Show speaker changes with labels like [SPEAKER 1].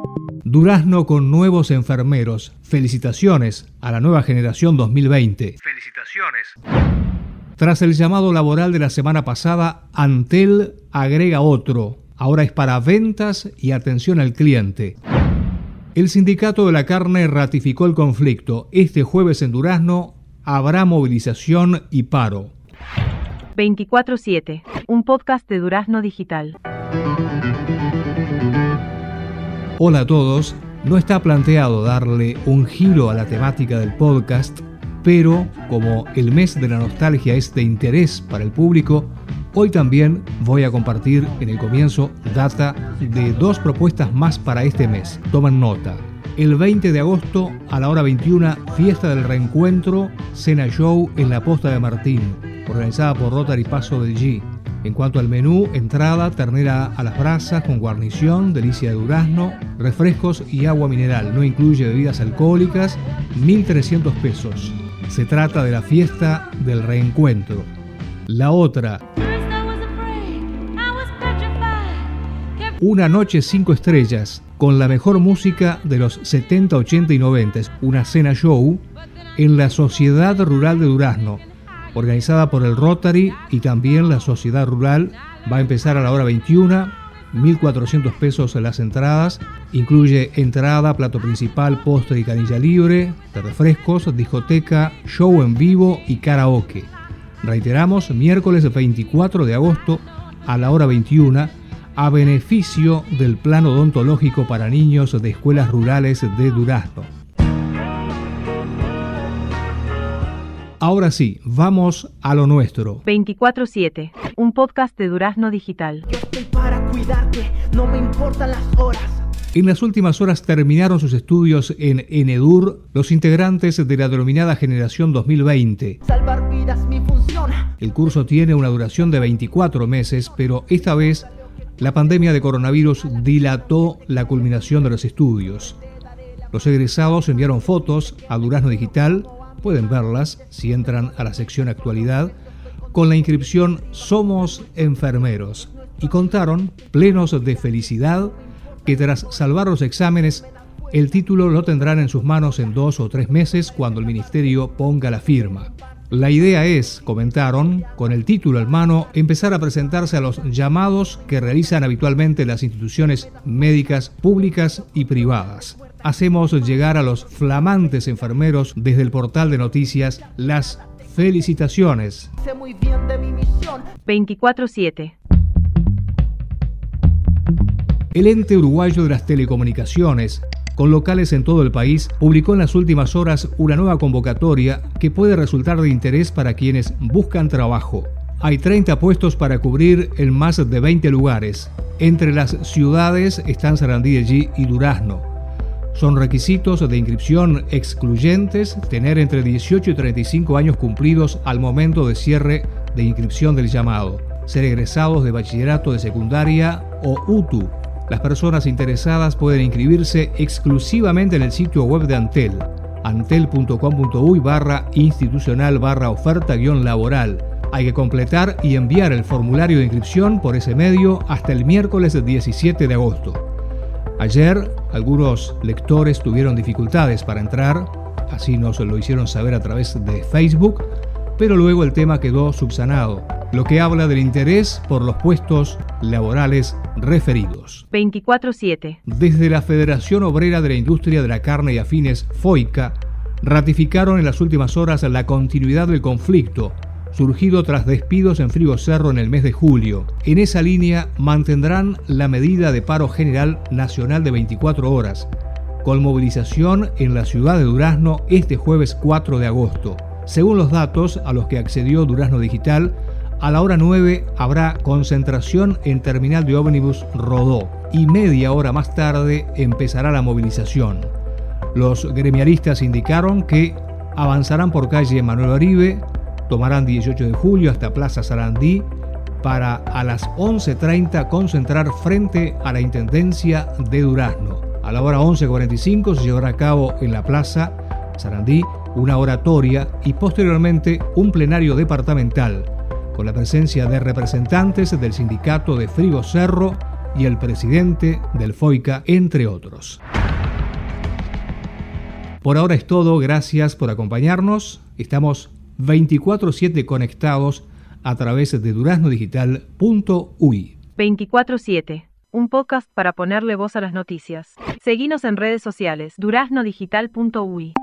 [SPEAKER 1] Durazno con nuevos enfermeros. Felicitaciones a la nueva generación 2020.
[SPEAKER 2] Felicitaciones.
[SPEAKER 1] Tras el llamado laboral de la semana pasada, Antel agrega otro. Ahora es para ventas y atención al cliente. El Sindicato de la Carne ratificó el conflicto. Este jueves en Durazno habrá movilización y paro.
[SPEAKER 3] 24/7, un podcast de Durazno Digital.
[SPEAKER 1] Hola a todos. No está planteado darle un giro a la temática del podcast, pero como el mes de la nostalgia es de interés para el público, hoy también voy a compartir en el comienzo data de 2 propuestas más para este mes. Tomen nota. El 20 de agosto a la hora 21, fiesta del reencuentro, cena show en la Posta de Martín, organizada por Rotary Paso del G. En cuanto al menú, entrada, ternera a las brasas con guarnición, delicia de durazno, refrescos y agua mineral. No incluye bebidas alcohólicas, 1.300 pesos. Se trata de la fiesta del reencuentro. La otra, una noche 5 estrellas, con la mejor música de los 70, 80 y 90. Una cena show en la Sociedad Rural de Durazno, organizada por el Rotary y también la Sociedad Rural. Va a empezar a la hora 21, 1.400 pesos las entradas. Incluye entrada, plato principal, postre y canilla libre, de refrescos, discoteca, show en vivo y karaoke. Reiteramos, miércoles 24 de agosto a la hora 21, a beneficio del Plan Odontológico para Niños de Escuelas Rurales de Durazno. Ahora sí, vamos a lo nuestro.
[SPEAKER 3] 24/7, un podcast de Durazno Digital.
[SPEAKER 4] Yo estoy para cuidarte, no me importan las horas.
[SPEAKER 1] En las últimas horas terminaron sus estudios en ENEDUR los integrantes de la denominada Generación 2020.
[SPEAKER 4] Salvar vidas, mi función.
[SPEAKER 1] El curso tiene una duración de 24 meses, pero esta vez la pandemia de coronavirus dilató la culminación de los estudios. Los egresados enviaron fotos a Durazno Digital. Pueden verlas si entran a la sección Actualidad, con la inscripción Somos Enfermeros, y contaron, plenos de felicidad, que tras salvar los exámenes, el título lo tendrán en sus manos en 2 o 3 meses cuando el ministerio ponga la firma. La idea es, comentaron, con el título en mano, empezar a presentarse a los llamados que realizan habitualmente las instituciones médicas públicas y privadas. Hacemos llegar a los flamantes enfermeros desde el portal de noticias las felicitaciones.
[SPEAKER 4] Sé muy bien de mi misión.
[SPEAKER 3] 24/7.
[SPEAKER 1] El ente uruguayo de las telecomunicaciones, con locales en todo el país, publicó en las últimas horas una nueva convocatoria que puede resultar de interés para quienes buscan trabajo. Hay 30 puestos para cubrir en más de 20 lugares. Entre las ciudades están Sarandí de G y Durazno. Son requisitos de inscripción excluyentes tener entre 18 y 35 años cumplidos al momento de cierre de inscripción del llamado, ser egresados de bachillerato de secundaria o UTU. Las personas interesadas pueden inscribirse exclusivamente en el sitio web de Antel, antel.com.uy/institucional/oferta-laboral. Hay que completar y enviar el formulario de inscripción por ese medio hasta el miércoles 17 de agosto. Ayer, algunos lectores tuvieron dificultades para entrar, así nos lo hicieron saber a través de Facebook, pero luego el tema quedó subsanado, lo que habla del interés por los puestos laborales referidos.
[SPEAKER 3] 24/7.
[SPEAKER 1] Desde la Federación Obrera de la Industria de la Carne y Afines, FOICA, ratificaron en las últimas horas la continuidad del conflicto, surgido tras despidos en Frigo Cerro en el mes de julio. En esa línea mantendrán la medida de paro general nacional de 24 horas, con movilización en la ciudad de Durazno este jueves 4 de agosto. Según los datos a los que accedió Durazno Digital, a la hora 9 habrá concentración en terminal de ómnibus Rodó y media hora más tarde empezará la movilización. Los gremialistas indicaron que avanzarán por calle Manuel Oribe, tomarán 18 de julio hasta Plaza Sarandí para a las 11:30 concentrar frente a la Intendencia de Durazno. A la hora 11:45 se llevará a cabo en la Plaza Sarandí una oratoria y posteriormente un plenario departamental con la presencia de representantes del sindicato de Frigo Cerro y el presidente del FOICA, entre otros. Por ahora es todo, gracias por acompañarnos. Estamos 24/7 conectados a través de duraznodigital.uy.
[SPEAKER 3] 24/7, un podcast para ponerle voz a las noticias. Seguinos en redes sociales, duraznodigital.uy.